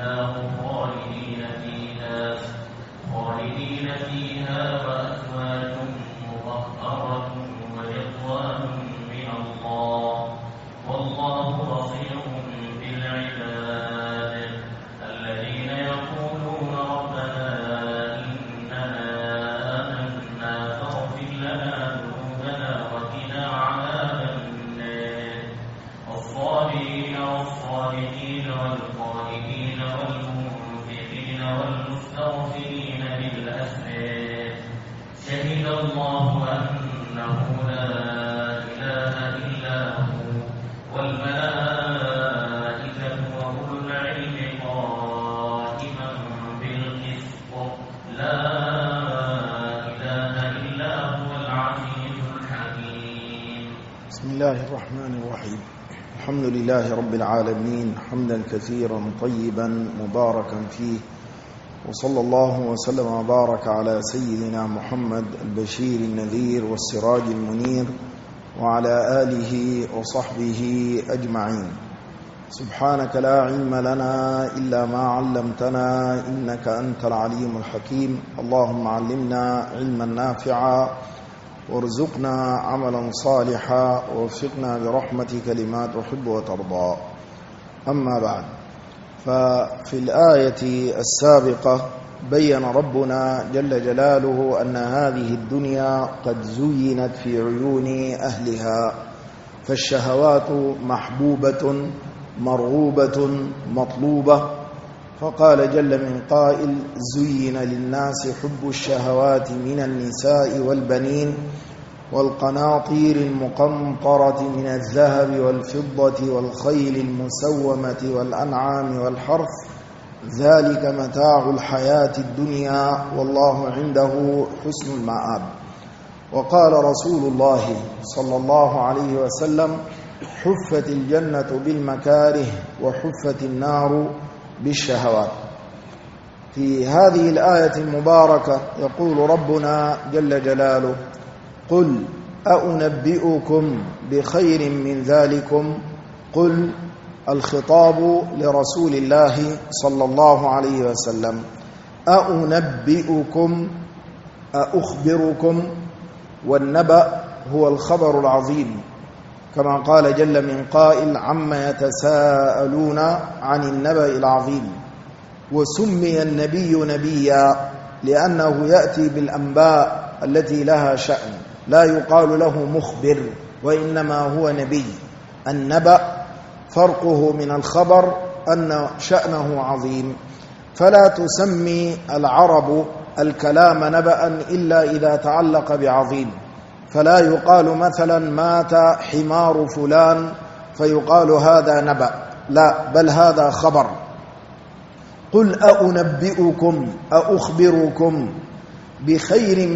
النار خالدين فيها وأزواج مطهرة ورضوان من الله والله بصير بالعباد الذين يقولون ربنا إننا آمنا فاغفر لنا ذنوبنا وقنا عذاب النار الصابرين والصادقين والقائمين والمنفقين والمستغفرين بالأسحار شهد الله أنه لا إله إلا هو والملائكة وأولو العلم قائما بالقسط لا إله إلا هو العزيز الحكيم. بسم الله الرحمن الرحيم. الحمد لله رب العالمين حمدا كثيرا طيبا مباركا فيه، وصلى الله وسلم وبارك على سيدنا محمد البشير النذير والسراج المنير وعلى آله وصحبه أجمعين. سبحانك لا علم لنا إلا ما علمتنا إنك أنت العليم الحكيم. اللهم علمنا علما نافعا وارزقنا عملا صالحا ووفقنا برحمتك لما تحب وترضى. أما بعد، ففي الآية السابقة بين ربنا جل جلاله أن هذه الدنيا قد زينت في عيون أهلها، فالشهوات محبوبة مرغوبة مطلوبة. فقال جل من قائل: زين للناس حب الشهوات من النساء والبنين والقناطير المقنطرة من الذهب والفضة والخيل المسومة والأنعام والحرث ذلك متاع الحياة الدنيا والله عنده حسن المآب. وقال رسول الله صلى الله عليه وسلم: حفت الجنة بالمكاره وحفت النار بالشهوات. في هذه الآية المباركة يقول ربنا جل جلاله: قل أنبئكم بخير من ذلكم. قل الخطاب لرسول الله صلى الله عليه وسلم. أنبئكم أخبركم، والنبأ هو الخبر العظيم، كما قال جل من قائل: عما يتساءلون عن النبأ العظيم. وسمي النبي نبيا لأنه يأتي بالأنباء التي لها شأن، لا يقال له مخبر وإنما هو نبي. النبأ فرقه من الخبر أن شأنه عظيم، فلا تسمي العرب الكلام نبأ إلا إذا تعلق بعظيم، فلا يقال مثلا مات حمار فلان فيقال هذا نبأ، لا، بل هذا خبر. قل أنبئكم أخبركم بخير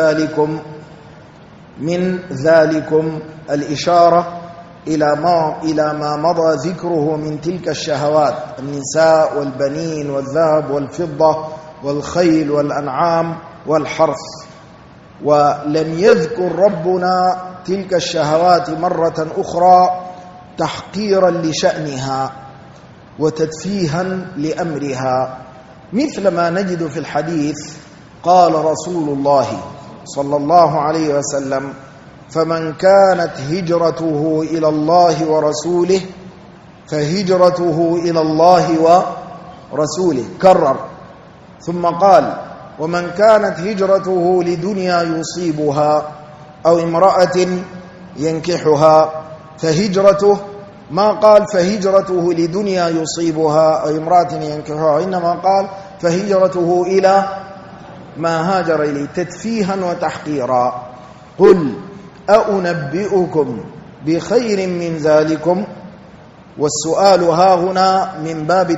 من ذلكم الإشارة إلى ما مضى ذكره من تلك الشهوات: النساء والبنين والذهب والفضة والخيل والأنعام والحرث. ولم يذكر ربنا تلك الشهوات مرة أخرى تحقيرا لشأنها وتدفيها لأمرها، مثل ما نجد في الحديث: قال رسول الله صلى الله عليه وسلم: فمن كانت هجرته إلى الله ورسوله فهجرته إلى الله ورسوله. كرر ثم قال: ومن كانت هجرته لدنيا يصيبها أو امرأة ينكحها فهجرته، ما قال فهجرته لدنيا يصيبها أو امرأة ينكحها، إنما قال فهجرته إلى ما هاجر إليه، تدفيها وتحقيرا. قل أنبئكم بخير من ذلكم. والسؤال ها هنا من باب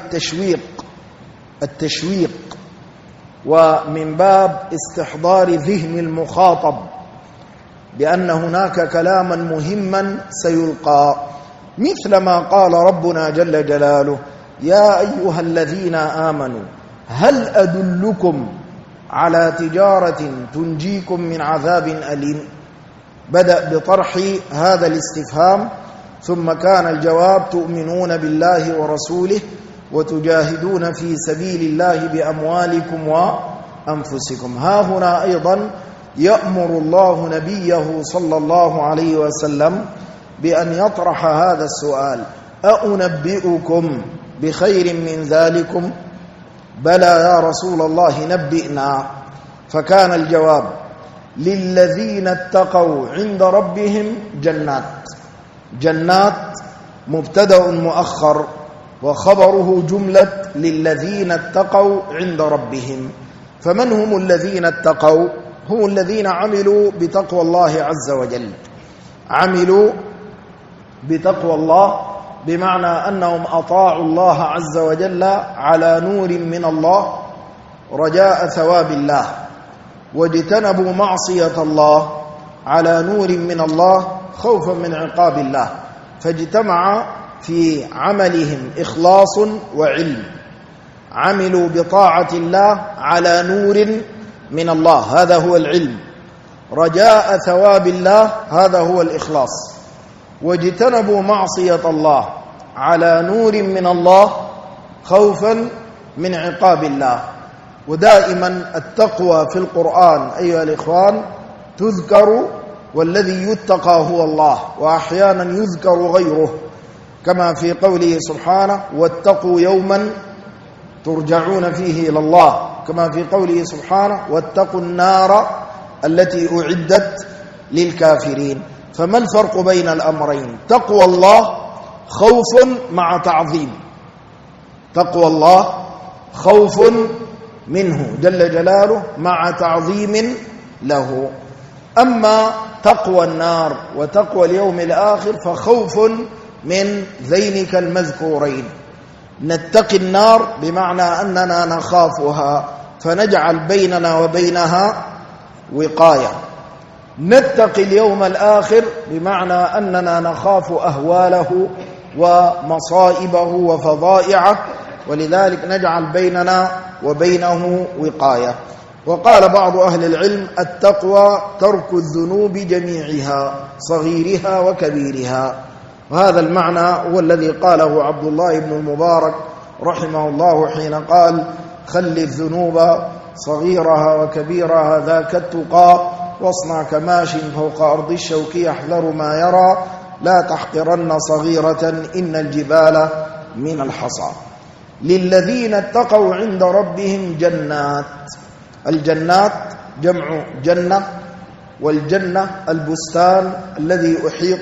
التشويق ومن باب استحضار ذهن المخاطب بأن هناك كلاما مهما سيلقى، مثل ما قال ربنا جل جلاله: يا أيها الذين آمنوا هل أدلكم على تجارة تنجيكم من عذاب أليم. بدأ بطرح هذا الاستفهام، ثم كان الجواب: تؤمنون بالله ورسوله وتجاهدون في سبيل الله بأموالكم وأنفسكم. ها هنا أيضا يأمر الله نبيه صلى الله عليه وسلم بأن يطرح هذا السؤال: أأنبئكم بخير من ذلكم؟ بلى يا رسول الله نبئنا. فكان الجواب: للذين اتقوا عند ربهم جنات. جنات مبتدأ مؤخر وخبره جملة للذين اتقوا عند ربهم. فمن هم الذين اتقوا؟ هم الذين عملوا بتقوى الله عز وجل. عملوا بتقوى الله بمعنى أنهم أطاعوا الله عز وجل على نور من الله رجاء ثواب الله، واجتنبوا معصية الله على نور من الله خوفا من عقاب الله، فاجتمع في عملهم إخلاص وعلم. عملوا بطاعة الله على نور من الله، هذا هو العلم. رجاء ثواب الله، هذا هو الإخلاص. واجتنبوا معصية الله على نور من الله خوفا من عقاب الله. ودائما التقوى في القرآن أيها الإخوان تذكر، والذي يتقى هو الله، وأحيانا يذكر غيره، كما في قوله سبحانه: واتقوا يوما ترجعون فيه إلى الله، كما في قوله سبحانه: واتقوا النار التي أعدت للكافرين. فما الفرق بين الأمرين؟ تقوى الله خوف مع تعظيم، تقوى الله خوف منه جل جلاله مع تعظيم له. أما تقوى النار وتقوى اليوم الآخر فخوف من ذينك المذكورين. نتقي النار بمعنى أننا نخافها فنجعل بيننا وبينها وقاية. نتقي اليوم الآخر بمعنى أننا نخاف أهواله ومصائبه وفضائعه، ولذلك نجعل بيننا وبينه وقاية. وقال بعض أهل العلم: التقوى ترك الذنوب جميعها صغيرها وكبيرها. وهذا المعنى هو الذي قاله عبد الله بن المبارك رحمه الله حين قال: خل الذنوب صغيرها وكبيرها ذاك التقى، واصنع كماش فوق أرض الشوك يحذر ما يرى، لا تحقرن صغيرة إن الجبال من الحصى. للذين اتقوا عند ربهم جنات. الجنات جمع جنة، والجنة البستان الذي أحيط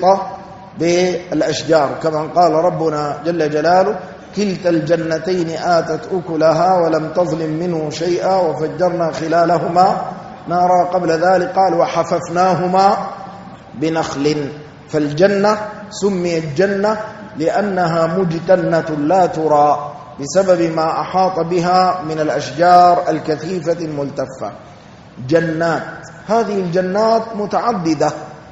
بالأشجار، كما قال ربنا جل جلاله: كلتا الجنتين آتت أكلها ولم تظلم منه شيئا وفجرنا خلالهما نارا. قبل ذلك قال: وحففناهما بنخل. فالجنة سميت جنة لأنها مجتنة لا ترى بسبب ما أحاط بها من الأشجار الكثيفة الملتفة. جنات، هذه الجنات متعددة،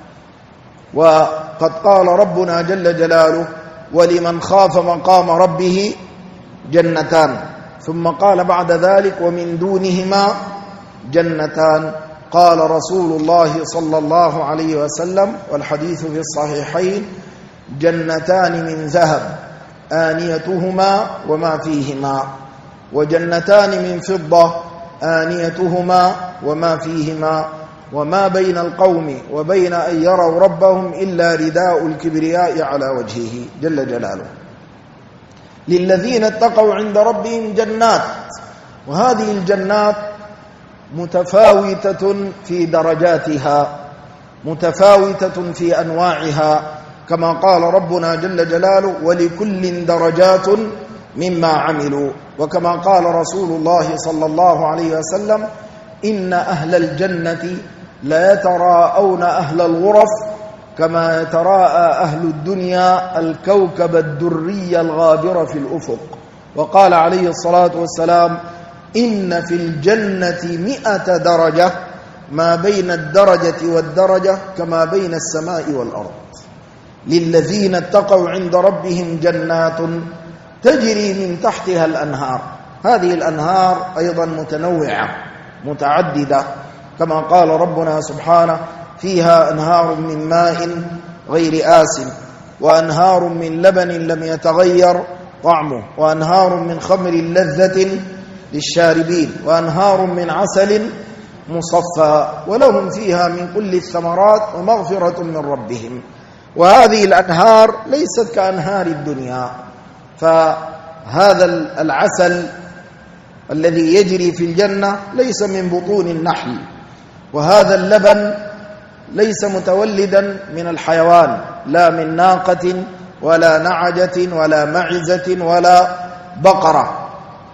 وقد قال ربنا جل جلاله: ولمن خاف مقام ربه جنتان، ثم قال بعد ذلك: ومن دونهما جنتان. قال رسول الله صلى الله عليه وسلم، والحديث في الصحيحين: جنتان من ذهب آنيتهما وما فيهما، وجنتان من فضة آنيتهما وما فيهما، وما بين القوم وبين أن يروا ربهم إلا رداء الكبرياء على وجهه جل جلاله. للذين اتقوا عند ربهم جنات. وهذه الجنات متفاوتة في درجاتها، متفاوتة في أنواعها، كما قال ربنا جل جلاله: ولكل درجات مما عملوا. وكما قال رسول الله صلى الله عليه وسلم: إن أهل الجنة لا يتراءون أهل الغرف كما يتراءى أهل الدنيا الكوكب الدري الغابر في الأفق. وقال عليه الصلاة والسلام: إن في الجنة 100 درجة، ما بين الدرجة والدرجة كما بين السماء والأرض. للذين اتقوا عند ربهم جنات تجري من تحتها الأنهار. هذه الأنهار أيضا متنوعة متعددة، كما قال ربنا سبحانه: فيها أنهار من ماء غير آسن، وأنهار من لبن لم يتغير طعمه، وأنهار من خمر لذة للشاربين، وأنهار من عسل مصفى، ولهم فيها من كل الثمرات ومغفرة من ربهم. وهذه الأنهار ليست كأنهار الدنيا، فهذا العسل الذي يجري في الجنة ليس من بطون النحل، وهذا اللبن ليس متولدا من الحيوان، لا من ناقة ولا نعجة ولا معزة ولا بقرة.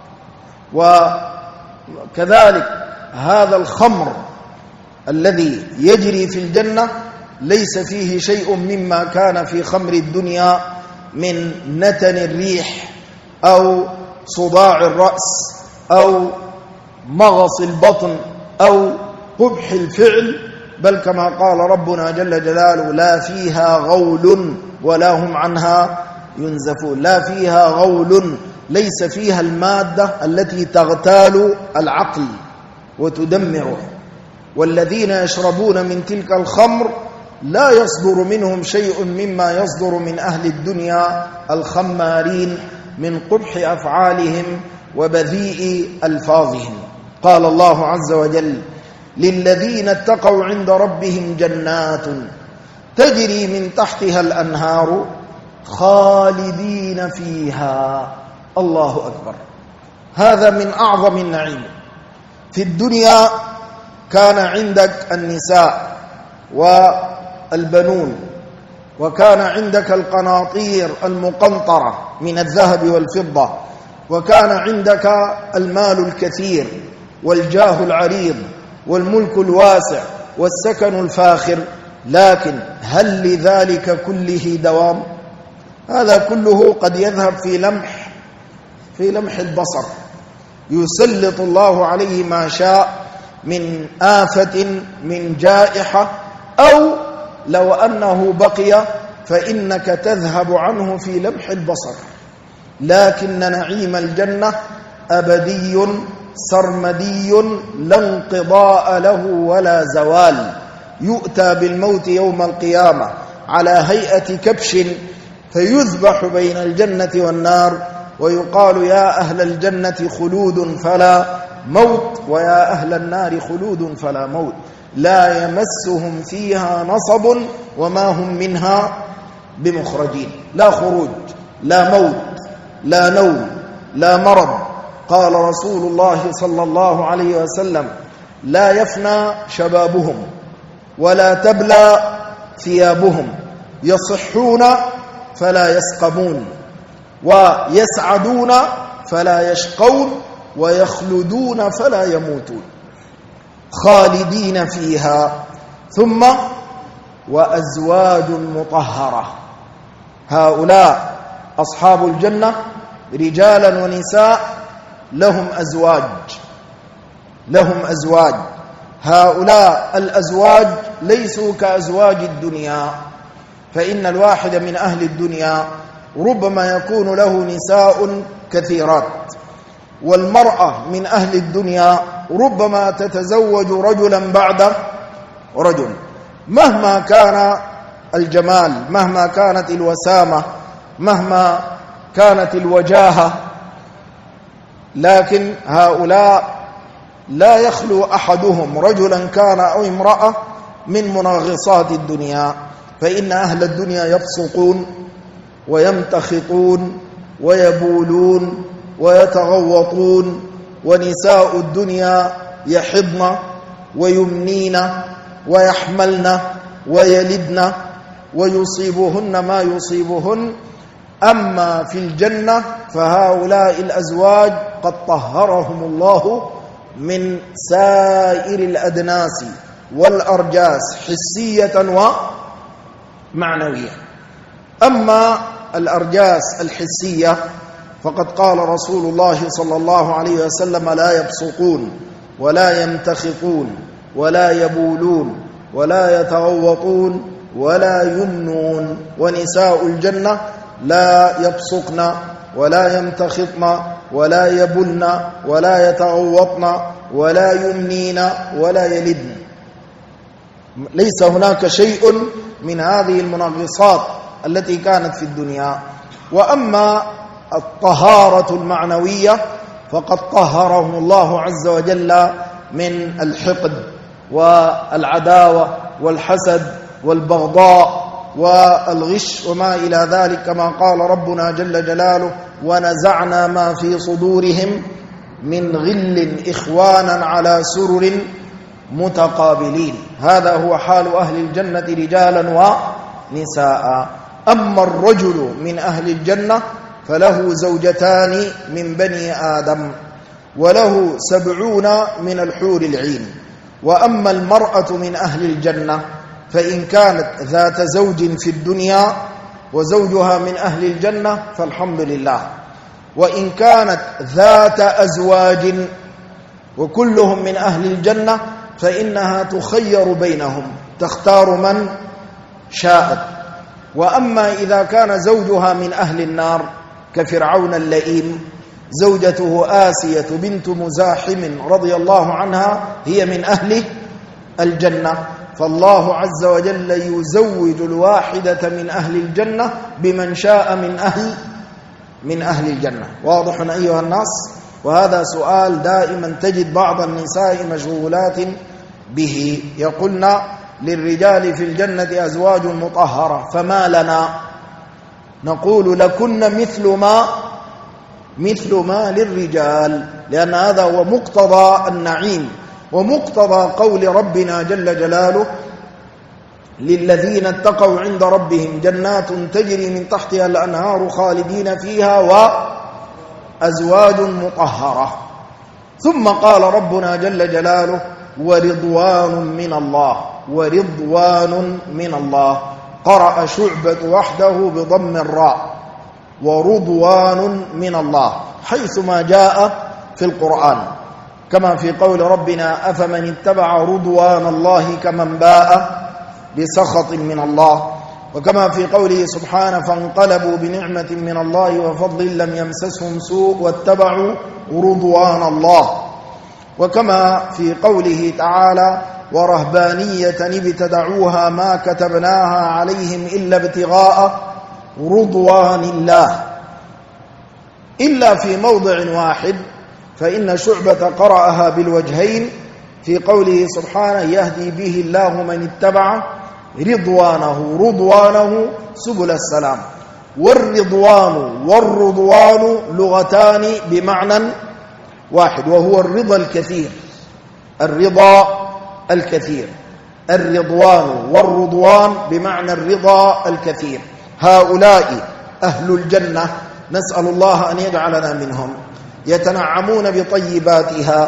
وكذلك هذا الخمر الذي يجري في الجنة ليس فيه شيء مما كان في خمر الدنيا من نتن الريح أو صداع الرأس أو مغص البطن أو قبح الفعل، بل كما قال ربنا جل جلاله: لا فيها غول ولا هم عنها ينزفون. لا فيها غول، ليس فيها المادة التي تغتال العقل وتدمره. والذين يشربون من تلك الخمر لا يصدر منهم شيء مما يصدر من أهل الدنيا الخمارين من قبح أفعالهم وبذيء ألفاظهم. قال الله عز وجل: للذين اتقوا عند ربهم جنات تجري من تحتها الأنهار خالدين فيها. الله أكبر. هذا من أعظم النعيم. في الدنيا كان عندك النساء والبنون، وكان عندك القناطير المقنطرة من الذهب والفضة، وكان عندك المال الكثير والجاه العريض والملك الواسع والسكن الفاخر. لكن هل لذلك كله دوام؟ هذا كله قد يذهب في لمح البصر. يسلط الله عليه ما شاء من آفة، من جائحة، أو لو أنه بقي فإنك تذهب عنه في لمح البصر. لكن نعيم الجنة أبدي سرمدي لا انقضاء له ولا زوال. يؤتى بالموت يوم القيامة على هيئة كبش فيذبح بين الجنة والنار، ويقال: يا أهل الجنة خلود فلا موت، ويا أهل النار خلود فلا موت، لا يمسهم فيها نصب وما هم منها بمخرجين. لا خروج، لا موت، لا نوم، لا مرض. قال رسول الله صلى الله عليه وسلم: لا يفنى شبابهم ولا تبلى ثيابهم، يصحون فلا يسقمون، ويسعدون فلا يشقون، ويخلدون فلا يموتون، خالدين فيها. ثم وأزواج مطهرة. هؤلاء أصحاب الجنة رجالا ونساء لهم أزواج. هؤلاء الأزواج ليسوا كأزواج الدنيا، فإن الواحد من أهل الدنيا ربما يكون له نساء كثيرات، والمرأة من أهل الدنيا ربما تتزوج رجلا بعد رجل، مهما كان الجمال، مهما كانت الوسامة، مهما كانت الوجاهة. لكن هؤلاء لا يخلو أحدهم رجلا كان أو امرأة من منغصات الدنيا، فإن أهل الدنيا يبصقون ويمتخطون ويبولون ويتغوطون، ونساء الدنيا يحضن ويمنين ويحملن ويلدن ويصيبهن ما يصيبهن. أما في الجنة فهؤلاء الأزواج قد طهرهم الله من سائر الأدناس والأرجاس حسية ومعنوية. أما الأرجاس الحسية فقد قال رسول الله صلى الله عليه وسلم: لا يبصقون ولا يمتخطون ولا يبولون ولا يتغوطون ولا يمنون. ونساء الجنة لا يبصقن ولا يمتخطن ولا يبلن ولا يتغوطن ولا يمنين ولا يلدن. ليس هناك شيء من هذه المنغصات التي كانت في الدنيا. وأما الطهارة المعنوية فقد طهرهم الله عز وجل من الحقد والعداوة والحسد والبغضاء والغش وما إلى ذلك، كما قال ربنا جل جلاله: ونزعنا ما في صدورهم من غل إخوانا على سرر متقابلين. هذا هو حال أهل الجنة رجالا ونساء. أما الرجل من أهل الجنة فله زوجتان من بني آدم وله 70 من الحور العين. وأما المرأة من أهل الجنة فإن كانت ذات زوج في الدنيا وزوجها من أهل الجنة فالحمد لله، وإن كانت ذات أزواج وكلهم من أهل الجنة فإنها تخير بينهم، تختار من شاءت. وأما إذا كان زوجها من أهل النار كفرعون اللئيم، زوجته آسية بنت مزاحم رضي الله عنها هي من أهل الجنة، فالله عز وجل يزوج الواحدة من أهل الجنة بمن شاء من أهل الجنة. واضح أيها الناس؟ وهذا سؤال دائما تجد بعض النساء مشغولات به، يقولن للرجال في الجنة أزواج مطهرة فما لنا؟ نقول: لكن مثل ما للرجال، لأن هذا هو مقتضى النعيم ومقتضى قول ربنا جل جلاله: للذين اتقوا عند ربهم جنات تجري من تحتها الأنهار خالدين فيها وأزواج مطهرة. ثم قال ربنا جل جلاله: ورضوان من الله. قرأ شعبة وحده بضم الراء: ورضوان من الله، حيثما جاء في القرآن، كما في قول ربنا: أفمن اتبع رضوان الله كمن باء بسخط من الله، وكما في قوله سبحانه: فانقلبوا بنعمة من الله وفضل لم يمسسهم سوء واتبعوا رضوان الله، وكما في قوله تعالى: ورهبانية ابتدعوها ما كتبناها عليهم إلا ابتغاء رضوان الله، إلا في موضع واحد فإن شعبة قرأها بالوجهين في قوله سبحانه: يهدي به الله من اتبع رضوانه سبل السلام. والرضوان لغتان بمعنى واحد، وهو الرضا الكثير، الرضوان والرضوان بمعنى الرضا الكثير. هؤلاء أهل الجنة، نسأل الله أن يجعلنا منهم، يتنعمون بطيباتها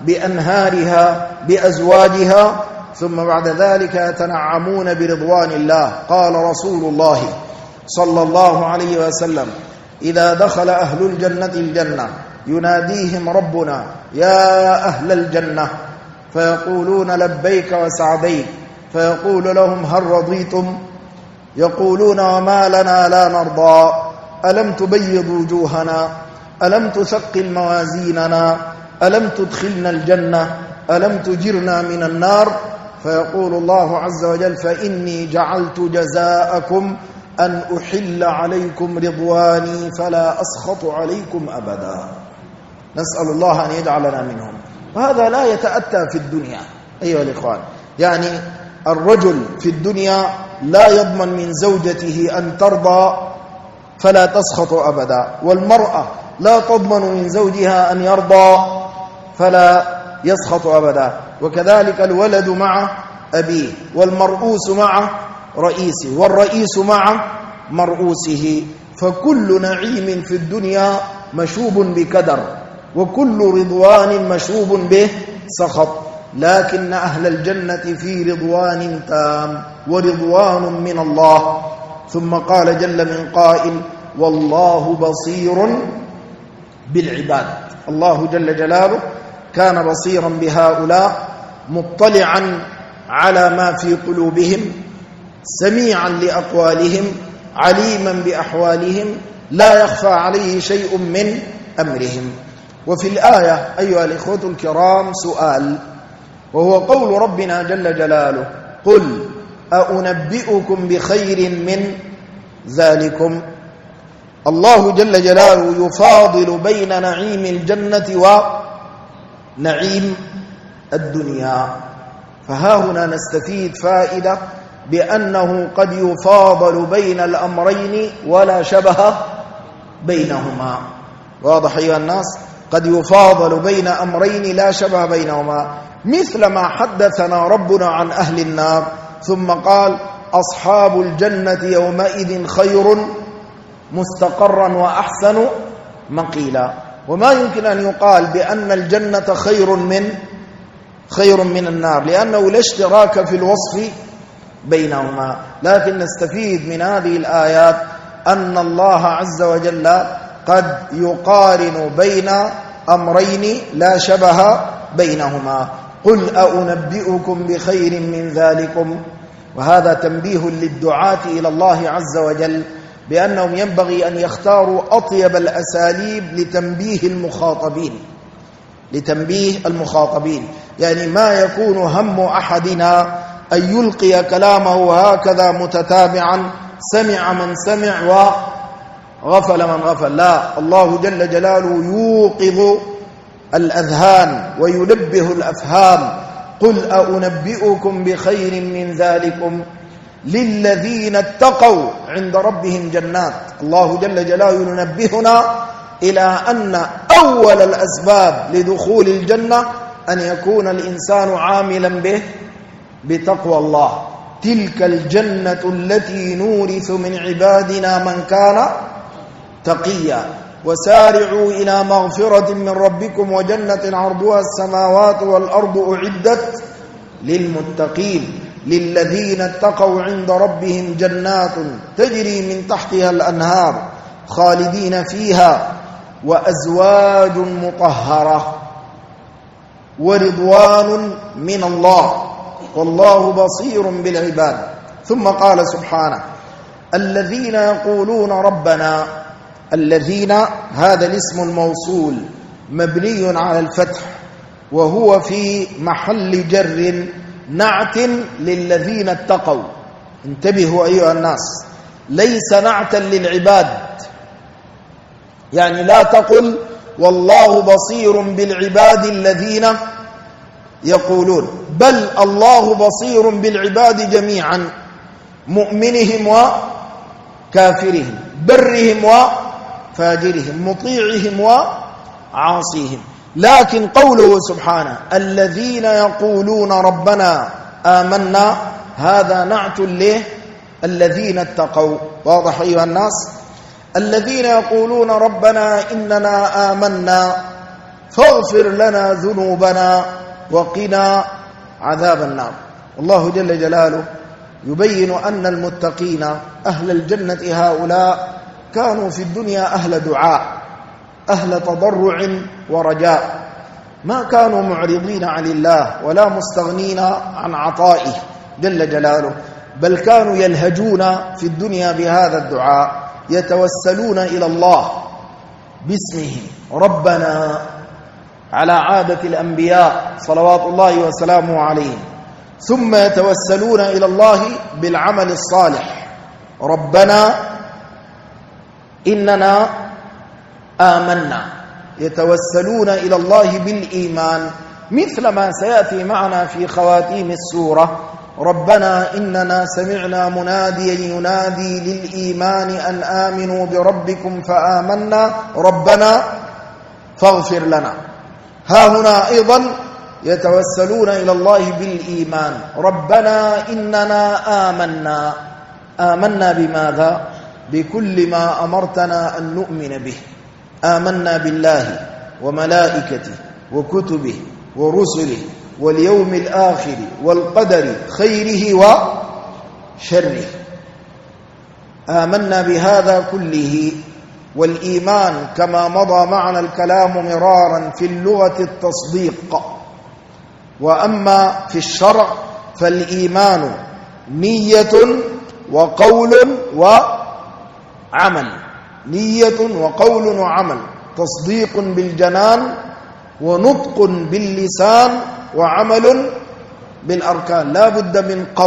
بأنهارها بأزواجها، ثم بعد ذلك يتنعمون برضوان الله. قال رسول الله صلى الله عليه وسلم: إذا دخل أهل الجنة يناديهم ربنا: يا أهل الجنة، فيقولون: لبيك وسعديك. فيقول لهم: هل رضيتم؟ يقولون: وما لنا لا نرضى؟ ألم تبيض وجوهنا؟ ألم تثقل موازيننا؟ ألم تدخلنا الجنة؟ ألم تجرنا من النار؟ فيقول الله عز وجل: فإني جعلت جزاءكم أن أحل عليكم رضواني فلا أسخط عليكم أبدا. نسأل الله أن يجعلنا منهم. وهذا لا يتأتى في الدنيا أيها الإخوان، يعني الرجل في الدنيا لا يضمن من زوجته أن ترضى فلا تسخط أبدا، والمرأة لا تضمن من زوجها أن يرضى فلا يسخط أبدا، وكذلك الولد مع أبيه، والمرؤوس مع رئيسه، والرئيس مع مرؤوسه. فكل نعيم في الدنيا مشوب بكدر، وكل رضوان مشوب به سخط، لكن أهل الجنة في رضوان تام ورضوان من الله. ثم قال جل من قائل: والله بصير بالعباد. الله جل جلاله كان بصيرا بهؤلاء، مطلعا على ما في قلوبهم، سميعا لأقوالهم، عليما بأحوالهم، لا يخفى عليه شيء من أمرهم. وفي الآية أيها الإخوة الكرام سؤال، وهو قول ربنا جل جلاله: قل أأنبئكم بخير من ذلكم. الله جل جلاله يفاضل بين نعيم الجنة ونعيم الدنيا. فها هنا نستفيد فائدة بأنه قد يفاضل بين الأمرين ولا شبه بينهما. واضح أيها الناس؟ قد يفاضل بين أمرين لا شبه بينهما، مثل ما حدثنا ربنا عن أهل النار ثم قال أصحاب الجنة يومئذ خير مستقرا وأحسن مقيلا. وما يمكن أن يقال بأن الجنة خير من النار، لأنه لا اشتراك في الوصف بينهما. لكن نستفيد من هذه الآيات أن الله عز وجل قد يقارن بين أمرين لا شبه بينهما. قل أنبئكم بخير من ذلكم. وهذا تنبيه للدعاة إلى الله عز وجل بأنهم ينبغي أن يختاروا أطيب الأساليب لتنبيه المخاطبين. يعني ما يكون هم أحدنا أن يلقي كلامه هكذا متتابعا، سمع من سمع وغفل من غفل. لا، الله جل جلاله يوقظ الأذهان وينبه الأفهام. قل أنبئكم بخير من ذلكم للذين اتقوا عند ربهم جنات. الله جل جلاله ينبهنا إلى أن أول الأسباب لدخول الجنة أن يكون الإنسان عاملا بتقوى الله. تلك الجنة التي نورث من عبادنا من كان تقيا وسارعوا إلى مغفرة من ربكم وجنة عرضها السماوات والأرض أعدت للمتقين للذين اتقوا عند ربهم جنات تجري من تحتها الأنهار خالدين فيها وأزواج مطهرة ورضوان من الله والله بصير بالعباد. ثم قال سبحانه الذين يقولون ربنا. الذين هذا الاسم الموصول مبني على الفتح وهو في محل جر نعت للذين اتقوا. انتبهوا أيها الناس، ليس نعتا للعباد، يعني لا تقل والله بصير بالعباد الذين يقولون، بل الله بصير بالعباد جميعا، مؤمنهم وكافرهم، برهم وفاجرهم، مطيعهم وعاصيهم. لكن قوله سبحانه الذين يقولون ربنا آمنا هذا نعت له الذين اتقوا. واضح أيها الناس؟ الذين يقولون ربنا إننا آمنا فاغفر لنا ذنوبنا وقنا عذاب النار. الله جل جلاله يبين أن المتقين أهل الجنة هؤلاء كانوا في الدنيا أهل دعاء، أهل تضرع ورجاء، ما كانوا معرضين عن الله ولا مستغنين عن عطائه جل جلاله، بل كانوا يلهجون في الدنيا بهذا الدعاء، يتوسلون إلى الله باسمه ربنا على عادة الأنبياء صلوات الله وسلامه عليهم، ثم يتوسلون إلى الله بالعمل الصالح ربنا إننا آمنا، يتوسلون إلى الله بالإيمان، مثل ما سيأتي معنا في خواتيم السورة ربنا إننا سمعنا مناديا ينادي للإيمان أن آمنوا بربكم فآمنا ربنا فاغفر لنا. ها هنا أيضا يتوسلون إلى الله بالإيمان ربنا إننا آمنا. آمنا بماذا؟ بكل ما أمرتنا أن نؤمن به. آمنا بالله وملائكته وكتبه ورسله واليوم الآخر والقدر خيره وشره. آمنا بهذا كله. والإيمان كما مضى معنا الكلام مرارا في اللغة التصديق، وأما في الشرع فالإيمان نية وقول وعمل، نية وقول وعمل، تصديق بالجنان ونطق باللسان وعمل بالأركان. لا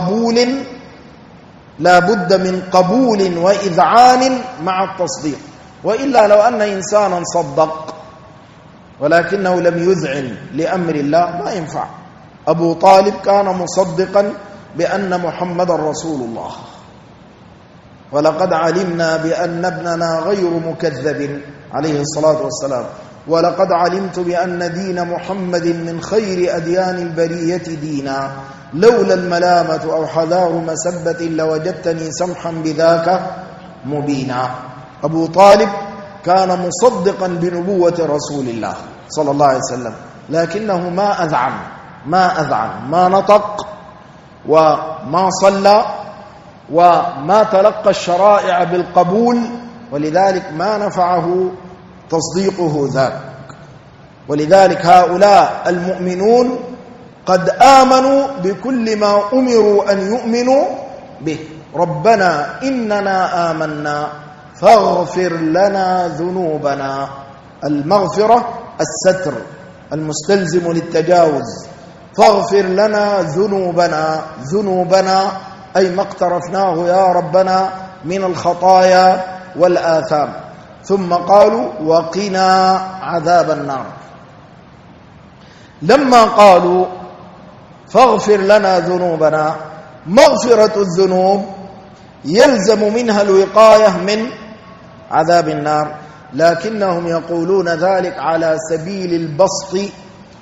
بد من قبول وإذعان مع التصديق. وإلا لو أن إنسانا صدق ولكنه لم يذعن لأمر الله ما ينفع. أبو طالب كان مصدقا بأن محمد رسول الله، ولقد علمنا بأن ابننا غير مكذب عليه الصلاة والسلام، ولقد علمت بأن دين محمد من خير أديان البرية دينا، لولا الملامة أو حذار مسبة لوجدتني سمحا بذاك مبينا. أبو طالب كان مصدقا بنبوة رسول الله صلى الله عليه وسلم، لكنه ما أذعن ما نطق وما صلى وما تلقى الشرائع بالقبول، ولذلك ما نفعه تصديقه ذاك. ولذلك هؤلاء المؤمنون قد آمنوا بكل ما أمروا أن يؤمنوا به. ربنا إننا آمنا فاغفر لنا ذنوبنا. المغفرة الستر المستلزم للتجاوز. فاغفر لنا ذنوبنا أي ما اقترفناه يا ربنا من الخطايا والآثام. ثم قالوا وقنا عذاب النار. لما قالوا فاغفر لنا ذنوبنا، مغفرة الذنوب يلزم منها الوقاية من عذاب النار، لكنهم يقولون ذلك على سبيل البسط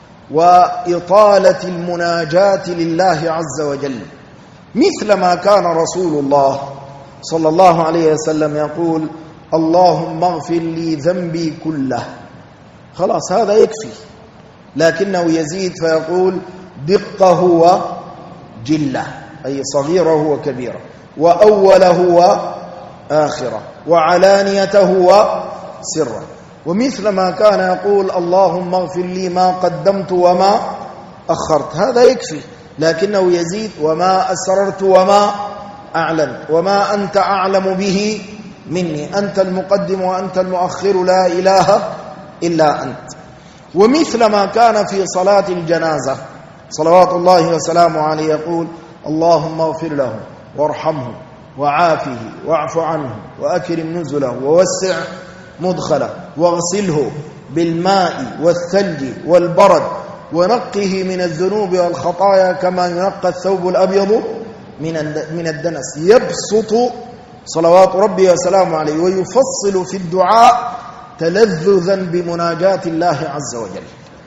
وإطالة المناجاة لله عز وجل، مثل ما كان رسول الله صلى الله عليه وسلم يقول اللهم اغفر لي ذنبي كله. خلاص هذا يكفي، لكنه يزيد فيقول دقه وجله، أي صغيره وكبيره، وأوله وآخره، وعلانيته وسره. ومثل ما كان يقول اللهم اغفر لي ما قدمت وما أخرت، هذا يكفي، لكنه يزيد وما أسررت وما أعلنت وما أنت أعلم به مني، أنت المقدم وأنت المؤخر لا إله إلا أنت. ومثل ما كان في صلاة الجنازة صلوات الله وسلامه عليه يقول اللهم اغفر له وارحمه وعافه واعف عنه وأكرم نزله ووسع مدخله واغسله بالماء والثلج والبرد ونقه من الذنوب والخطايا كما ينقى الثوب الأبيض من الدنس. يبسط صلوات ربي وسلامه عليه ويفصل في الدعاء تلذذا بمناجاة الله عز وجل.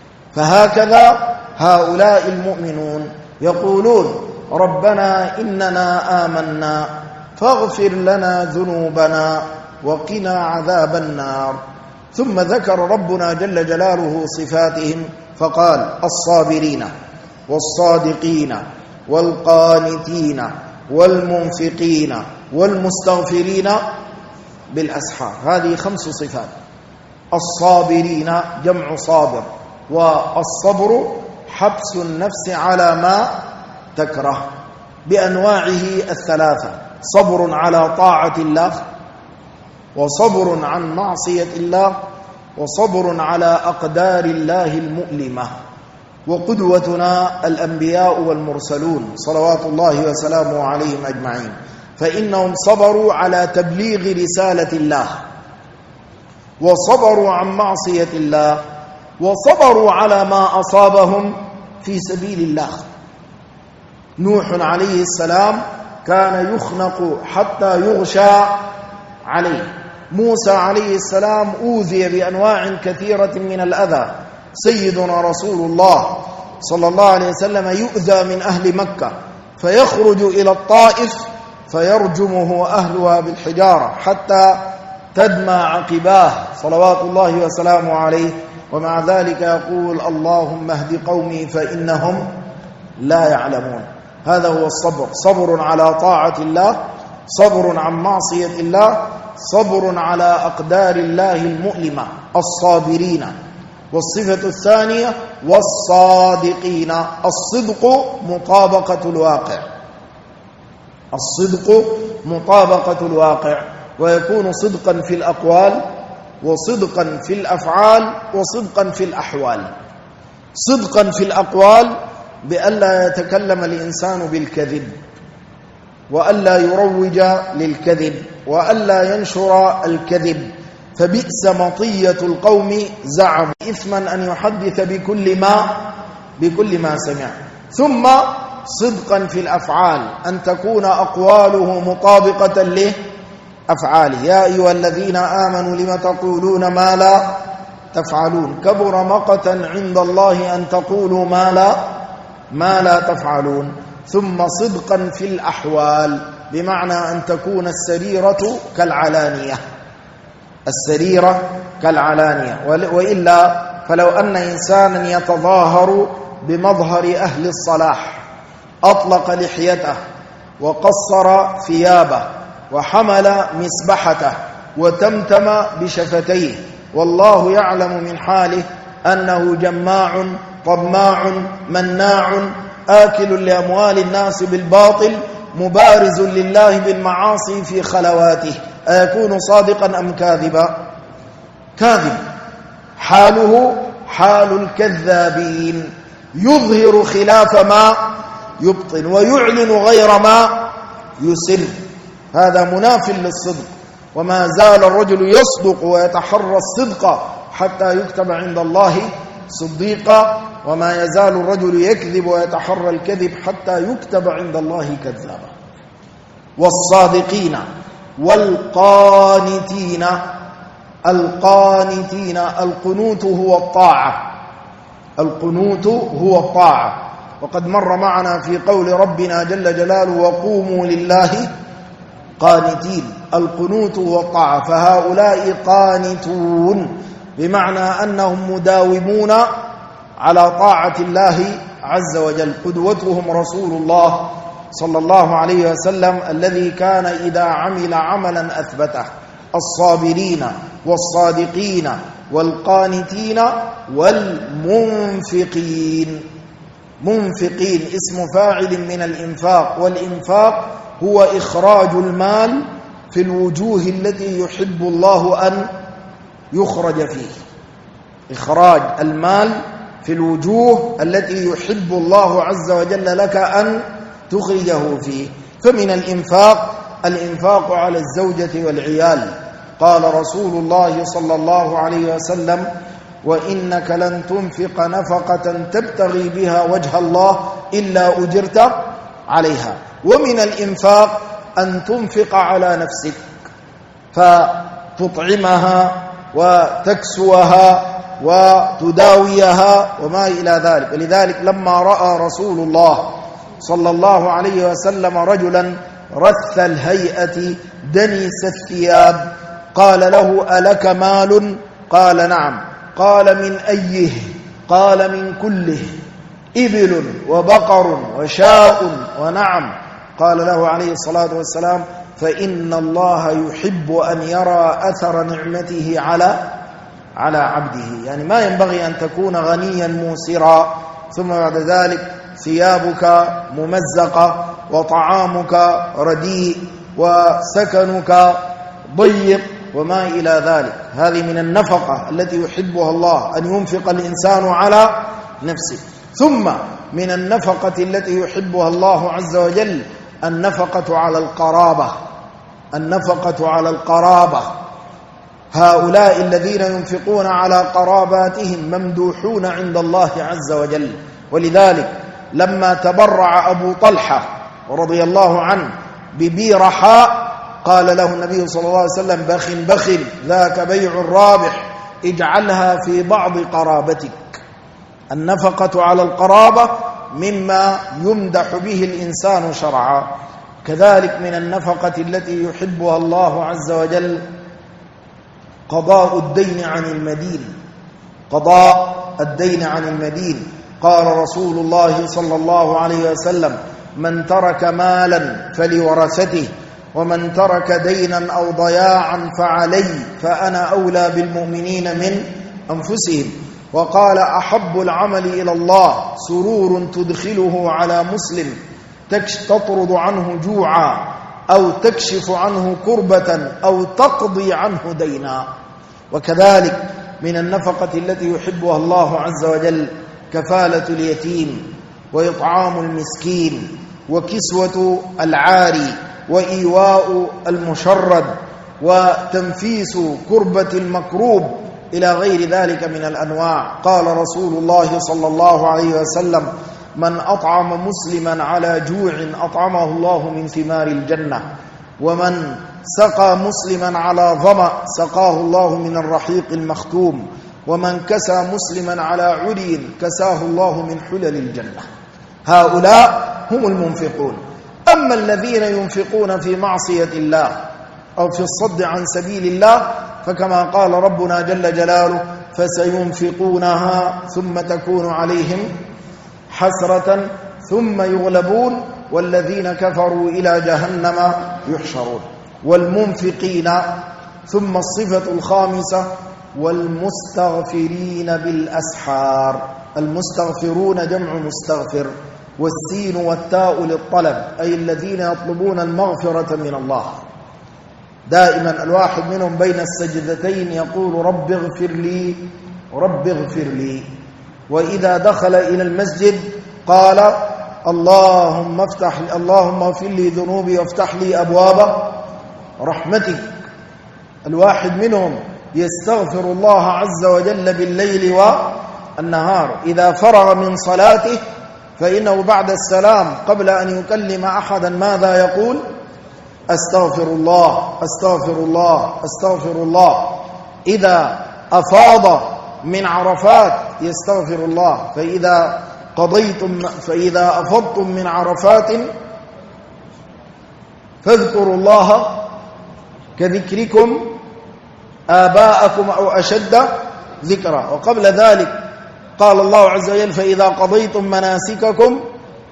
فهكذا هؤلاء المؤمنون يقولون ربنا إننا آمنا فاغفر لنا ذنوبنا وقنا عذاب النار. ثم ذكر ربنا جل جلاله صفاتهم فقال الصابرين والصادقين والقانتين والمنفقين والمستغفرين بالأسحار. هذه 5 صفات. الصابرين جمع صابر، والصبر حبس النفس على ما تكره بأنواعه 3: صبر على طاعة الله، وصبر عن معصية الله، وصبر على أقدار الله المؤلمة. وقدوتنا الأنبياء والمرسلون صلوات الله وسلامه عليهم أجمعين، فإنهم صبروا على تبليغ رسالة الله، وصبروا عن معصية الله، وصبروا على ما أصابهم في سبيل الله. نوح عليه السلام كان يخنق حتى يغشى عليه. موسى عليه السلام أوذي بأنواع كثيرة من الأذى. سيدنا رسول الله صلى الله عليه وسلم يؤذى من أهل مكة، فيخرج إلى الطائف فيرجمه أهلها بالحجارة حتى تدمى عقباه صلوات الله وسلامه عليه، ومع ذلك يقول اللهم اهد قومي فإنهم لا يعلمون. هذا هو الصبر، صبر على طاعة الله، صبر عن معصية الله، صبر على أقدار الله المؤلمة. الصابرين. والصفة الثانية والصادقين. الصدق مطابقة الواقع، الصدق مطابقة الواقع، ويكون صدقا في الأقوال وصدقا في الأفعال وصدقا في الأحوال. صدقا في الأقوال بألا يتكلم الإنسان بالكذب، وألا يروج للكذب، وألا ينشر الكذب، فبئس مطية القوم زعموا إثما أن يحدث بكل ما سمع. ثم صدقا في الأفعال، أن تكون أقواله مطابقة لأفعاله. يا أيها الذين آمنوا لم تقولون ما لا تفعلون، كبر مقتا عند الله أن تقولوا ما لا تفعلون. ثم صدقا في الأحوال، بمعنى أن تكون السريرة كالعلانية، وإلا فلو أن إنسانا يتظاهر بمظهر أهل الصلاح أطلق لحيته وقصر ثيابه وحمل مسبحته وتمتم بشفتيه، والله يعلم من حاله أنه جماع طماع مناع آكل لأموال الناس بالباطل مبارز لله بالمعاصي في خلواته، أيكون صادقا أم كاذبا؟ كاذب. حاله حال الكذابين، يظهر خلاف ما يبطن ويعلن غير ما يسر، هذا مناف للصدق. وما زال الرجل يصدق ويتحرى الصدق حتى يكتب عند الله صديقا، وما يزال الرجل يكذب ويتحرى الكذب حتى يكتب عند الله كذابا. والصادقين والقانتين. القنوت هو الطاعة، وقد مر معنا في قول ربنا جل جلاله وقوموا لله قانتين. القنوت هو الطاعة، فهؤلاء قانتون بمعنى أنهم مداومون على طاعة الله عز وجل. قدوتهم رسول الله صلى الله عليه وسلم الذي كان إذا عمل عملا أثبته. الصابرين والصادقين والقانتين والمنفقين. منفقين اسم فاعل من الإنفاق، والإنفاق هو إخراج المال في الوجوه التي يحب الله أن يخرج فيه. إخراج المال في الوجوه التي يحب الله عز وجل لك أن تخرجه فيه. فمن الإنفاق على الزوجة والعيال. قال رسول الله صلى الله عليه وسلم وإنك لن تنفق نفقة تبتغي بها وجه الله إلا أجرت عليها. ومن الإنفاق أن تنفق على نفسك فتطعمها وتكسوها وتداويها وما إلى ذلك. ولذلك لما رأى رسول الله صلى الله عليه وسلم رجلا رث الهيئة دنيس الثياب قال له ألك مال؟ قال نعم. قال من أيه؟ قال من كله، إبل وبقر وشاء ونعم. قال له عليه الصلاة والسلام فإن الله يحب أن يرى أثر نعمته على عبده. يعني ما ينبغي أن تكون غنيا موسرا ثم بعد ذلك ثيابك ممزقة وطعامك رديء وسكنك ضيق وما إلى ذلك. هذه من النفقة التي يحبها الله، أن ينفق الإنسان على نفسه. ثم من النفقة التي يحبها الله عز وجل النفقة على القرابة. هؤلاء الذين ينفقون على قراباتهم ممدوحون عند الله عز وجل. ولذلك لما تبرع أبو طلحة رضي الله عنه ببيرحاء قال له النبي صلى الله عليه وسلم بخ ذاك بيع رابح، اجعلها في بعض قرابتك. النفقة على القرابة مما يمدح به الإنسان شرعا. كذلك من النفقة التي يحبها الله عز وجل قضاء الدين عن المدين. قال رسول الله صلى الله عليه وسلم من ترك مالا فلورثته، ومن ترك دينا أو ضياعا فعلي، فأنا أولى بالمؤمنين من أنفسهم. وقال أحب العمل إلى الله سرور تدخله على مسلم تطرد عنه جوعا أو تكشف عنه كربة أو تقضي عنه دينا. وكذلك من النفقة التي يحبها الله عز وجل كفالة اليتيم وإطعام المسكين وكسوة العاري وإيواء المشرد وتنفيس كربة المكروب إلى غير ذلك من الأنواع. قال رسول الله صلى الله عليه وسلم: من أطعم مسلما على جوع أطعمه الله من ثمار الجنة، ومن سقى مسلما على ظمأ سقاه الله من الرحيق المختوم، ومن كسى مسلما على عري كساه الله من حلل الجنة. هؤلاء هم المنفقون. أما الذين ينفقون في معصية الله أو في الصد عن سبيل الله فكما قال ربنا جل جلاله: فسينفقونها ثم تكون عليهم حسرة ثم يغلبون والذين كفروا إلى جهنم يحشرون. والمنفقين. ثم الصفة الخامسة: والمستغفرين بالأسحار. المستغفرون جمع مستغفر، والسين والتاء للطلب، أي الذين يطلبون المغفرة من الله. دائما الواحد منهم بين السجدتين يقول: رب اغفر لي رب اغفر لي. وإذا دخل إلى المسجد قال: اللهم اغفر لي ذنوبي وافتح لي أبواب رحمتك. الواحد منهم يستغفر الله عز وجل بالليل والنهار. إذا فرغ من صلاته فإنه بعد السلام قبل أن يكلم أحدا ماذا يقول؟ أستغفر الله أستغفر الله أستغفر الله. إذا أفاض من عرفات يستغفر الله. فإذا أفضتم من عرفات فاذكروا الله كذكركم آباءكم أو أشد ذكرا. وقبل ذلك قال الله عز وجل: فإذا قضيتم مناسككم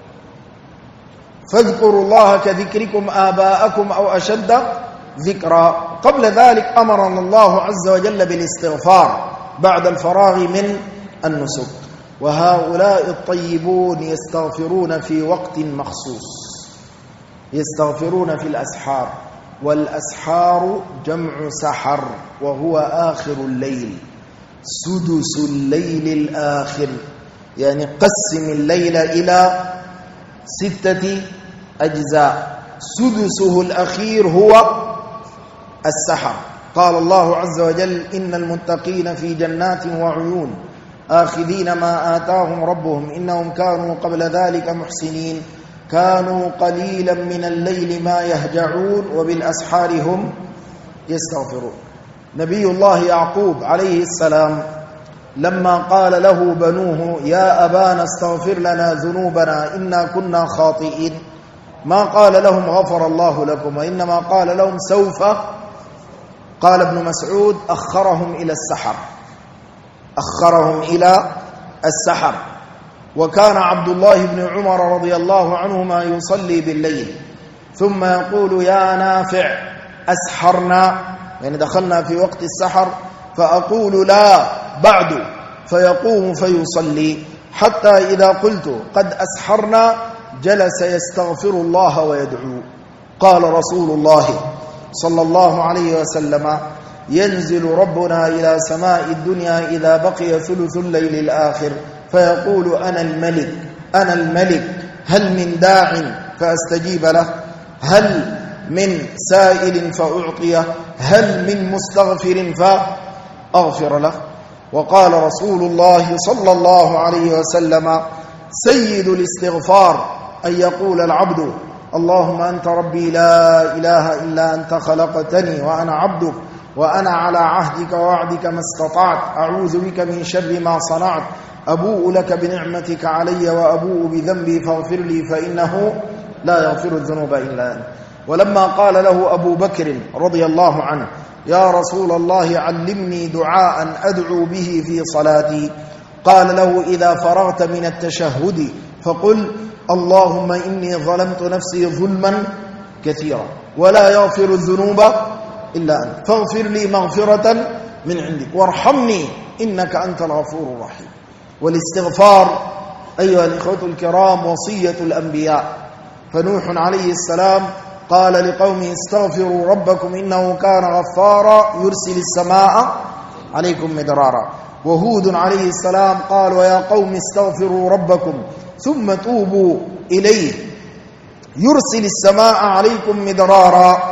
فاذكروا الله كذكركم آباءكم أو أشد ذكرا. قبل ذلك أمرنا الله عز وجل بالاستغفار بعد الفراغ من النسك. وهؤلاء الطيبون يستغفرون في وقت مخصوص، يستغفرون في الأسحار. والأسحار جمع سحر، وهو آخر الليل، سدس الليل الآخر، يعني قسم الليل إلى 6 أجزاء، سدسه الأخير هو السحر. قال الله عز وجل: إن المتقين في جنات وعيون آخذين ما آتاهم ربهم إنهم كانوا قبل ذلك محسنين كانوا قليلا من الليل ما يهجعون وبالأسحار هم يستغفرون. نبي الله يعقوب عليه السلام لما قال له بنوه: يا أبانا استغفر لنا ذنوبنا إنا كنا خاطئين، ما قال لهم غفر الله لكم، وإنما قال لهم سوف. قال ابن مسعود: أخرهم إلى السحر، أخرهم إلى السحر. وكان عبد الله بن عمر رضي الله عنهما يصلي بالليل ثم يقول: يا نافع أسحرنا، يعني دخلنا في وقت السحر، فأقول: لا بعد، فيقوم فيصلي، حتى إذا قلت قد أسحرنا جلس يستغفر الله ويدعو. قال رسول الله صلى الله عليه وسلم: ينزل ربنا إلى سماء الدنيا إذا بقي ثلث الليل الآخر فيقول: أنا الملك أنا الملك، هل من داع فأستجيب له، هل من سائل فأعطيه، هل من مستغفر فأغفر له. وقال رسول الله صلى الله عليه وسلم: سيد الاستغفار أن يقول العبد: اللهم أنت ربي لا إله إلا أنت خلقتني وأنا عبدك وأنا على عهدك ووعدك ما استطعت، أعوذ بك من شر ما صنعت، أبوء لك بنعمتك علي وأبوء بذنبي فاغفر لي فإنه لا يغفر الذنوب إلا أنت. ولما قال له أبو بكر رضي الله عنه: يا رسول الله علمني دعاء أدعو به في صلاتي، قال له: إذا فرغت من التشهد فقل: اللهم إني ظلمت نفسي ظلما كثيرا ولا يغفر الذنوب إلا أنت فاغفر لي مغفرة من عندك وارحمني إنك أنت الغفور الرحيم. والاستغفار أيها الإخوة الكرام وصية الأنبياء. فنوح عليه السلام قال لقومه: استغفروا ربكم إنه كان غفارا يرسل السماء عليكم مدرارا. وهود عليه السلام قال: ويا قوم استغفروا ربكم ثم توبوا إليه يرسل السماء عليكم مدرارا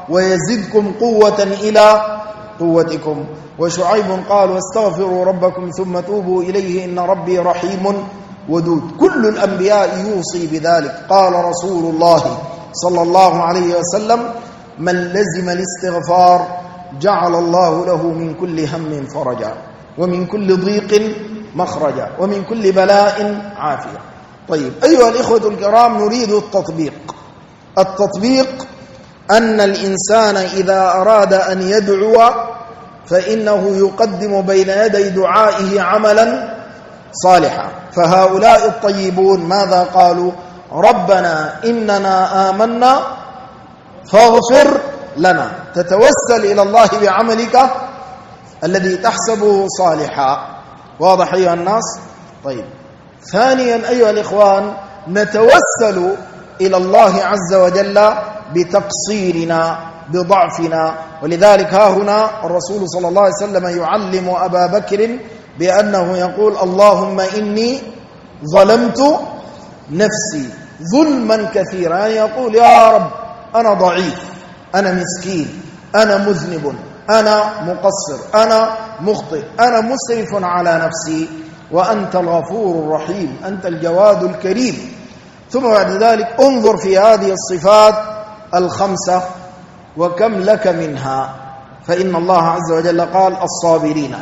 ويزدكم قوة إلى قوتكم. وشعيب قال واستغفروا ربكم ثم توبوا إليه إن ربي رحيم ودود. كل الأنبياء يوصي بذلك. قال رسول الله صلى الله عليه وسلم من لزم الاستغفار جعل الله له من كل هم فرجا ومن كل ضيق مخرجا ومن كل بلاء عافية. طيب أيها الإخوة الكرام، نريد التطبيق أن الإنسان إذا أراد أن يدعو فإنه يقدم بين يدي دعائه عملا صالحا. فهؤلاء الطيبون ماذا قالوا؟ ربنا إننا آمنا فاغفر لنا. تتوسل إلى الله بعملك الذي تحسبه صالحا. واضح أيها الناس؟ طيب ثانيا أيها الإخوان، نتوسل إلى الله عز وجل بتقصيرنا بضعفنا. ولذلك ها هنا الرسول صلى الله عليه وسلم يعلم أبا بكر بأنه يقول اللهم إني ظلمت نفسي ظلما كثيرا، يعني يقول يا رب أنا ضعيف، أنا مسكين، أنا مذنب، أنا مقصر، أنا مخطئ، أنا مسرف على نفسي، وأنت الغفور الرحيم، أنت الجواد الكريم. ثم بعد ذلك انظر في هذه الصفات الخمسة وكم لك منها. فإن الله عز وجل قال الصابرين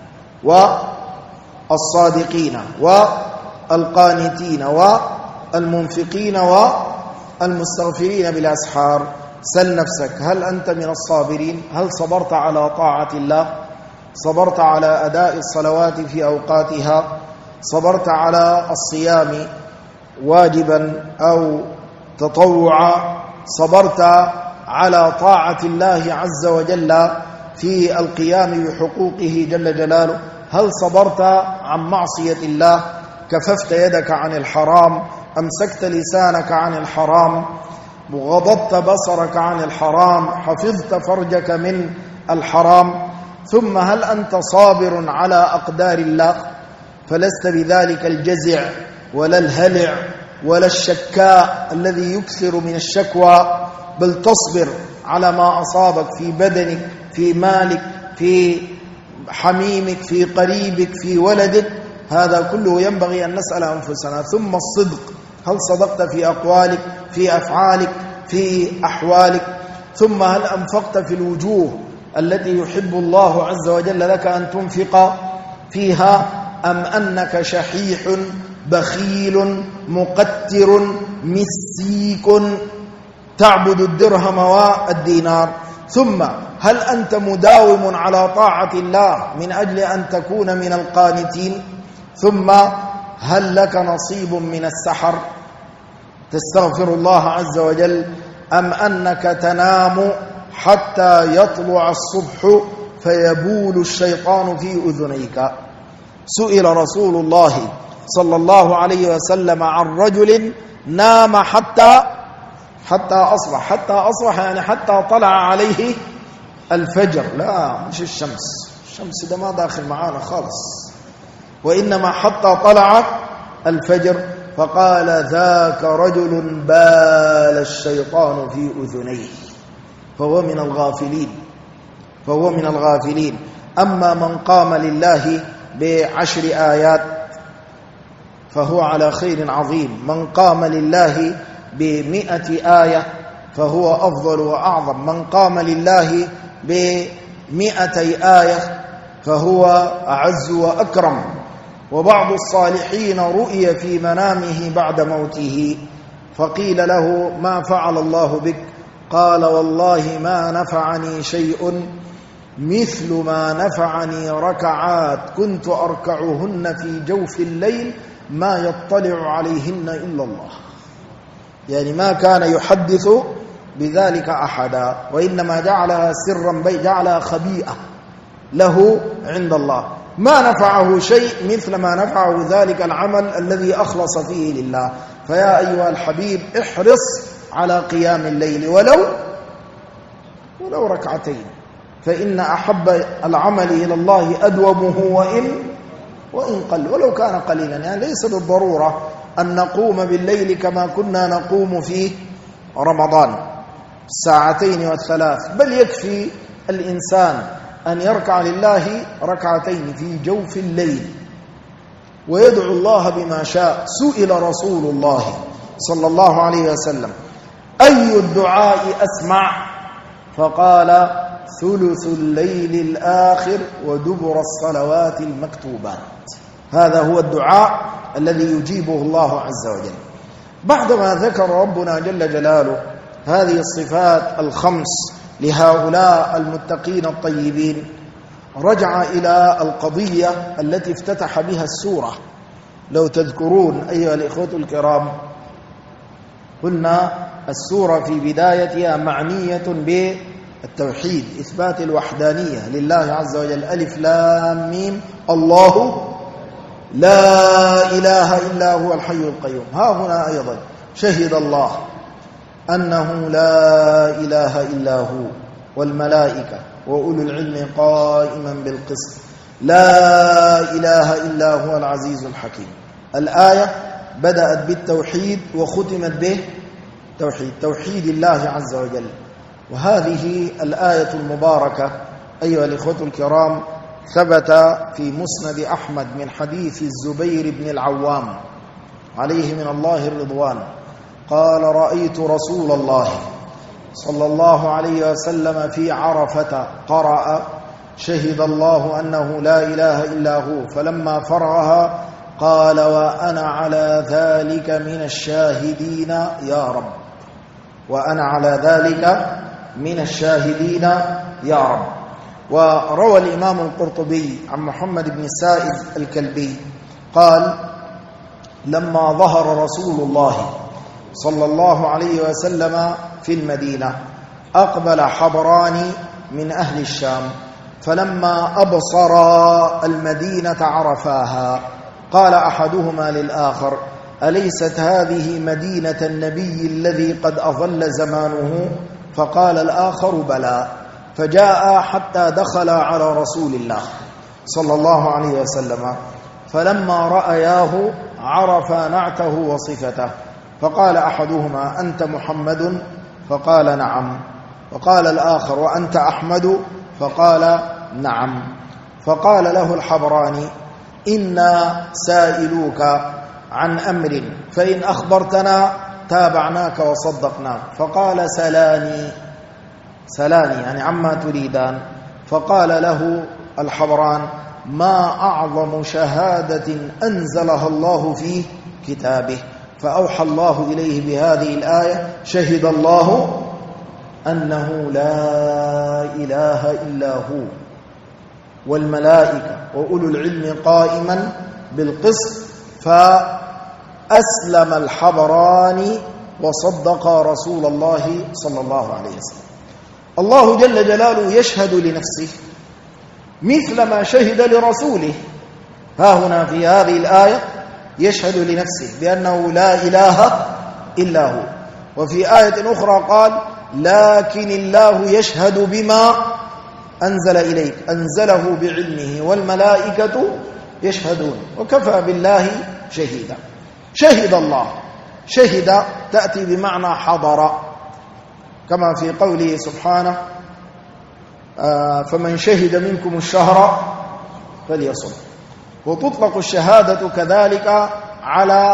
والصادقين والقانتين والمنفقين والمستغفرين بالأسحار. سل نفسك، هل أنت من الصابرين؟ هل صبرت على طاعة الله؟ صبرت على أداء الصلوات في أوقاتها؟ صبرت على الصيام واجبا أو تطوعا؟ صبرت على طاعة الله عز وجل في القيام بحقوقه جل جلاله؟ هل صبرت عن معصية الله؟ كففت يدك عن الحرام؟ أمسكت لسانك عن الحرام؟ غضضت بصرك عن الحرام؟ حفظت فرجك من الحرام؟ ثم هل أنت صابر على أقدار الله؟ فلست بذلك الجزع ولا الهلع ولا الشكاء الذي يكثر من الشكوى، بل تصبر على ما أصابك في بدنك، في مالك، في حميمك، في قريبك، في ولدك. هذا كله ينبغي أن نسأل أنفسنا. ثم الصدق، هل صدقت في أقوالك، في أفعالك، في أحوالك؟ ثم هل أنفقت في الوجوه التي يحب الله عز وجل لك أن تنفق فيها، أم أنك شحيح بخيل مقتر مسيك تعبد الدرهم والدينار؟ ثم هل أنت مداوم على طاعة الله من أجل أن تكون من القانتين؟ ثم هل لك نصيب من السحر تستغفر الله عز وجل، أم أنك تنام حتى يطلع الصبح فيبول الشيطان في أذنيك؟ سئل رسول الله صلى الله عليه وسلم عن رجل نام حتى أصبح. حتى أصبح يعني حتى طلع عليه الفجر، لا مش الشمس ده ما داخل معانا خالص، وإنما حتى طلع الفجر. فقال ذاك رجل بال الشيطان في أذنيه، فهو من الغافلين. أما من قام لله ب10 آيات فهو على خير عظيم، من قام لله ب100 آية فهو أفضل وأعظم، من قام لله ب200 آية فهو أعز وأكرم. وبعض الصالحين رؤي في منامه بعد موته فقيل له ما فعل الله بك؟ قال والله ما نفعني شيء مثل ما نفعني ركعات كنت أركعهن في جوف الليل ما يطلع عليهن إلا الله. يعني ما كان يحدث بذلك أحدا، وإنما جعلها سرا جعلها خبيئة له عند الله. ما نفعه شيء مثل ما نفعه ذلك العمل الذي أخلص فيه لله. فيا أيها الحبيب احرص على قيام الليل ولو ركعتين، فإن أحب العمل إلى الله أدومه وإن قل، ولو كان قليلا. يعني ليس بالضرورة أن نقوم بالليل كما كنا نقوم في رمضان. الساعتين والثلاث، بل يكفي الإنسان أن يركع لله ركعتين في جوف الليل ويدعو الله بما شاء. سئل رسول الله صلى الله عليه وسلم: أي الدعاء أسمع؟ فقال: ثلث الليل الآخر ودبر الصلوات المكتوبات. هذا هو الدعاء الذي يجيبه الله عز وجل. بعدما ذكر ربنا جل جلاله هذه الصفات الخمس لهؤلاء المتقين الطيبين، رجع إلى القضية التي افتتح بها السورة. لو تذكرون أيها الإخوة الكرام، قلنا السورة في بدايتها معنية بالتوحيد، إثبات الوحدانية لله عز وجل. ألف لام ميم، الله لا إله إلا هو الحي القيوم. ها هنا أيضا شهد الله أنه لا إله إلا هو والملائكة وأولو العلم قائما بالقسط، لا إله إلا هو العزيز الحكيم. الآية بدأت بالتوحيد وختمت به توحيد الله عز وجل. وهذه الآية المباركة أيها الإخوة الكرام ثبت في مسند أحمد من حديث الزبير بن العوام عليه من الله الرضوان قال: رأيت رسول الله صلى الله عليه وسلم في عرفة قرأ: شهد الله أنه لا إله إلا هو، فلما فرغها قال: وأنا على ذلك من الشاهدين يا رب، وأنا على ذلك من الشاهدين يا رب. وروى الإمام القرطبي عن محمد بن سائب الكلبي قال: لما ظهر رسول الله صلى الله عليه وسلم في المدينة أقبل حبران من أهل الشام، فلما أبصر المدينة عرفاها. قال أحدهما للآخر: أليست هذه مدينة النبي الذي قد أظل زمانه؟ فقال الآخر: بلى. فجاء حتى دخل على رسول الله صلى الله عليه وسلم، فلما رأياه عرفا نعته وصفته، فقال أحدهما: أنت محمد؟ فقال: نعم. فقال الآخر: وأنت أحمد؟ فقال: نعم. فقال له الحبراني: إنا سائلوك عن أمر، فإن أخبرتنا تابعناك وصدقناك. فقال: سلاني يعني عما تريدان. فقال له الحبران: ما أعظم شهادة أنزلها الله في كتابه. فأوحى الله إليه بهذه الآية: شهد الله أنه لا إله إلا هو والملائكة وأولو العلم قائما بالقسط. فأسلم الحبران وصدق رسول الله صلى الله عليه وسلم. الله جل جلاله يشهد لنفسه مثل ما شهد لرسوله. ها هنا في هذه الآية يشهد لنفسه بأنه لا إله إلا هو. وفي آية أخرى قال: لكن الله يشهد بما أنزل إليك، أنزله بعلمه والملائكة يشهدون وكفى بالله شهيدا. شهد الله، شهد تأتي بمعنى حضر، كما في قوله سبحانه: فمن شهد منكم الشهر فليصم. وتطلق الشهادة كذلك على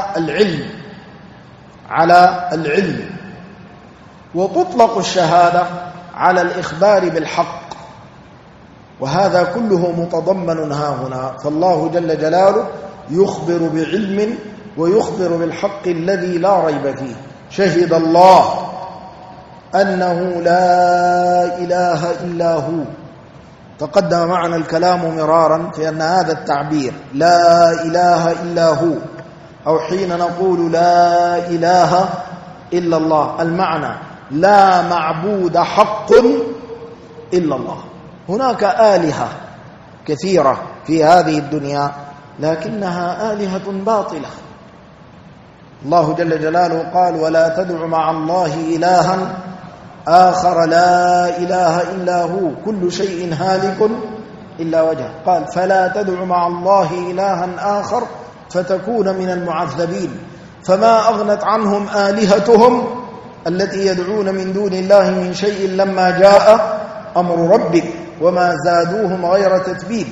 العلم، وتطلق الشهادة على الإخبار بالحق، وهذا كله متضمن ها هنا. فالله جل جلاله يخبر بعلم ويخبر بالحق الذي لا ريب فيه. شهد الله أنه لا إله إلا هو. تقدم معنا الكلام مرارا في أن هذا التعبير لا إله إلا هو، أو حين نقول لا إله إلا الله، المعنى لا معبود حق إلا الله. هناك آلهة كثيرة في هذه الدنيا لكنها آلهة باطلة. الله جل جلاله قال: ولا تدع مع الله إلها آخر لا إله إلا هو كل شيء هالك إلا وجهه. قال: فلا تدع مع الله إلها آخر فتكون من المعذبين. فما أغنت عنهم آلهتهم التي يدعون من دون الله من شيء لما جاء أمر ربك وما زادوهم غير تتبيب.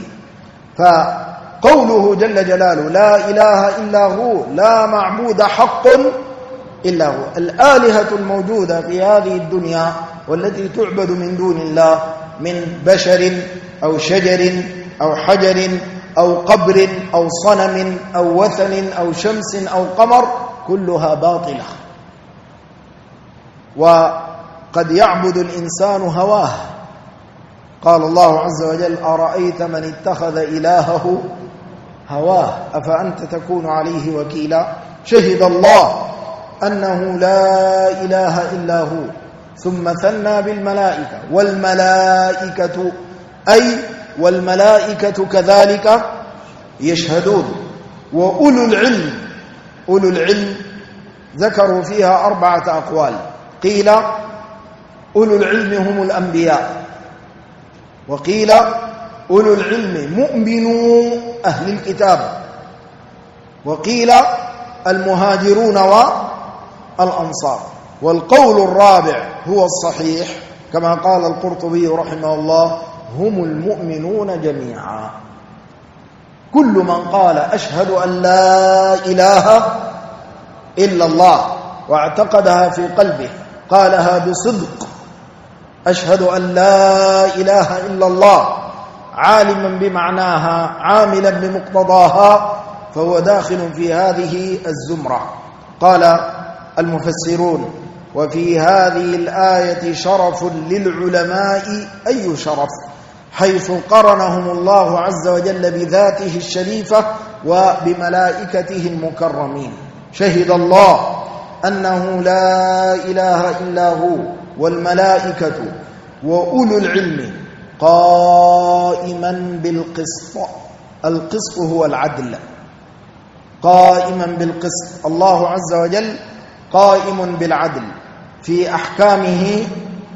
فقوله جل جلاله لا إله إلا هو لا معبود حق إلا هو. الآلهة الموجودة في هذه الدنيا والتي تعبد من دون الله من بشر أو شجر أو حجر أو قبر أو صنم أو وثن أو شمس أو قمر كلها باطلة. وقد يعبد الإنسان هواه. قال الله عز وجل أرأيت من اتخذ إلهه هواه أفأنت تكون عليه وكيلا. شهد الله أنه لا إله إلا هو ثم ثنى بالملائكة والملائكة أي والملائكة كذلك يشهدون. وأولو العلم أولو العلم ذكروا فيها 4 أقوال. قيل أولو العلم هم الأنبياء، وقيل أولو العلم مؤمنو أهل الكتاب، وقيل المهاجرون والأنصار. والقول الرابع هو الصحيح كما قال القرطبي رحمه الله هم المؤمنون جميعا. كل من قال أشهد أن لا إله إلا الله واعتقدها في قلبه قالها بصدق أشهد أن لا إله إلا الله عالما بمعناها عاملا بمقتضاها فهو داخل في هذه الزمرة. قال المفسرون وفي هذه الآية شرف للعلماء. أي شرف؟ حيث قرنهم الله عز وجل بذاته الشريفة وبملائكته المكرمين. شهد الله أنه لا إله إلا هو والملائكة وأولو العلم قائما بالقسط. القسط هو العدل. قائما بالقسط. الله عز وجل قائم بالعدل في أحكامه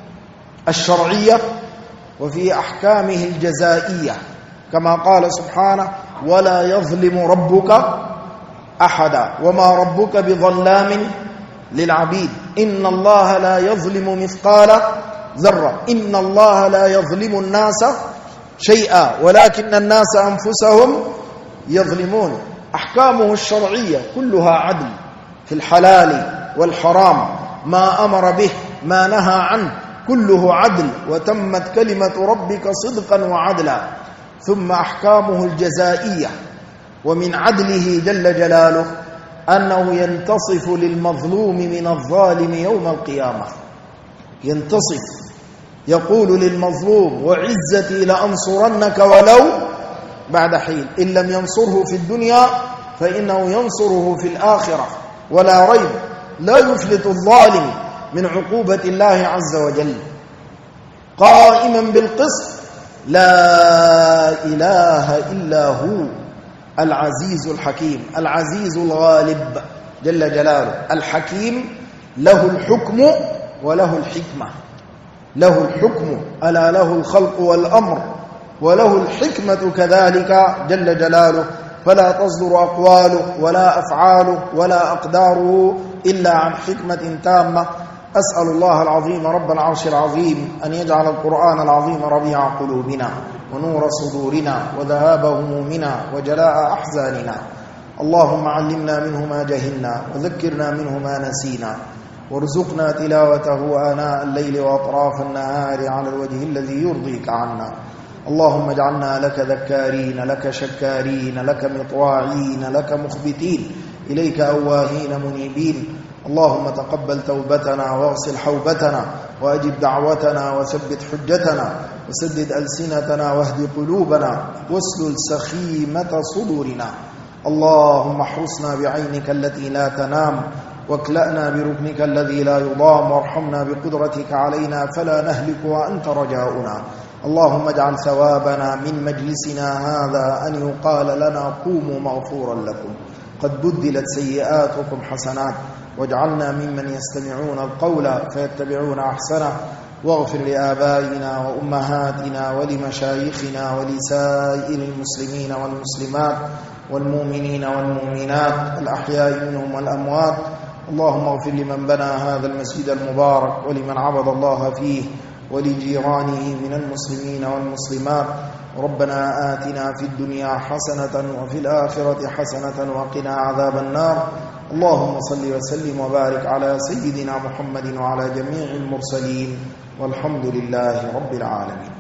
الشرعية وفي أحكامه الجزائية كما قال سبحانه ولا يظلم ربك أحدا وما ربك بظلام للعبيد إن الله لا يظلم مثقال ذرة إن الله لا يظلم الناس شيئا ولكن الناس أنفسهم يظلمون. أحكامه الشرعية كلها عدل في الحلال والحرام ما أمر به ما نهى عنه كله عدل وتمت كلمة ربك صدقا وعدلا. ثم أحكامه الجزائية ومن عدله جل جلاله أنه ينتصف للمظلوم من الظالم يوم القيامة. ينتصف يقول للمظلوم وعزتي لأنصرنك ولو بعد حين. إن لم ينصره في الدنيا فإنه ينصره في الآخرة ولا ريب لا يفلت الظالم من عقوبة الله عز وجل. قائما بالقسط لا إله إلا هو العزيز الحكيم. العزيز الغالب جل جلاله. الحكيم له الحكم وله الحكمة. له الحكم ألا له الخلق والأمر وله الحكمة كذلك جل جلاله. فلا تصدر أقواله ولا أفعاله ولا أقداره إلا عن حكمة تامة. أسأل الله العظيم رب العرش العظيم أن يجعل القرآن العظيم ربيع قلوبنا ونور صدورنا وذهاب همومنا وجلاء أحزاننا. اللهم علمنا منه ما جهلنا وذكرنا منه ما نسينا وارزقنا تلاوته آناء الليل وأطراف النهار على الوجه الذي يرضيك عنا. اللهم اجعلنا لك ذكارين لك شكارين لك مطواعين لك مخبتين إليك أواهين منيبين. اللهم تقبل توبتنا واغسل حوبتنا وأجب دعوتنا وثبت حجتنا وسدد ألسنتنا واهد قلوبنا واسلل سخيمة صدورنا. اللهم احرسنا بعينك التي لا تنام واكلأنا بركنك الذي لا يضام وارحمنا بقدرتك علينا فلا نهلك وأنت رجاؤنا. اللهم اجعل ثوابنا من مجلسنا هذا أن يقال لنا قوموا مغفورا لكم قد بدلت سيئاتكم حسنات واجعلنا ممن يستمعون القول فيتبعون أحسنه. واغفر لآبائنا وأمهاتنا ولمشايخنا ولسائر المسلمين والمسلمات والمؤمنين والمؤمنات الأحياء منهم والأموات اللهم اغفر لمن بنى هذا المسجد المبارك ولمن عبد الله فيه ولجيرانه من المسلمين والمسلمات. ربنا آتنا في الدنيا حسنة وفي الآخرة حسنة وقنا عذاب النار. اللهم صل وسلم وبارك على سيدنا محمد وعلى جميع المرسلين والحمد لله رب العالمين.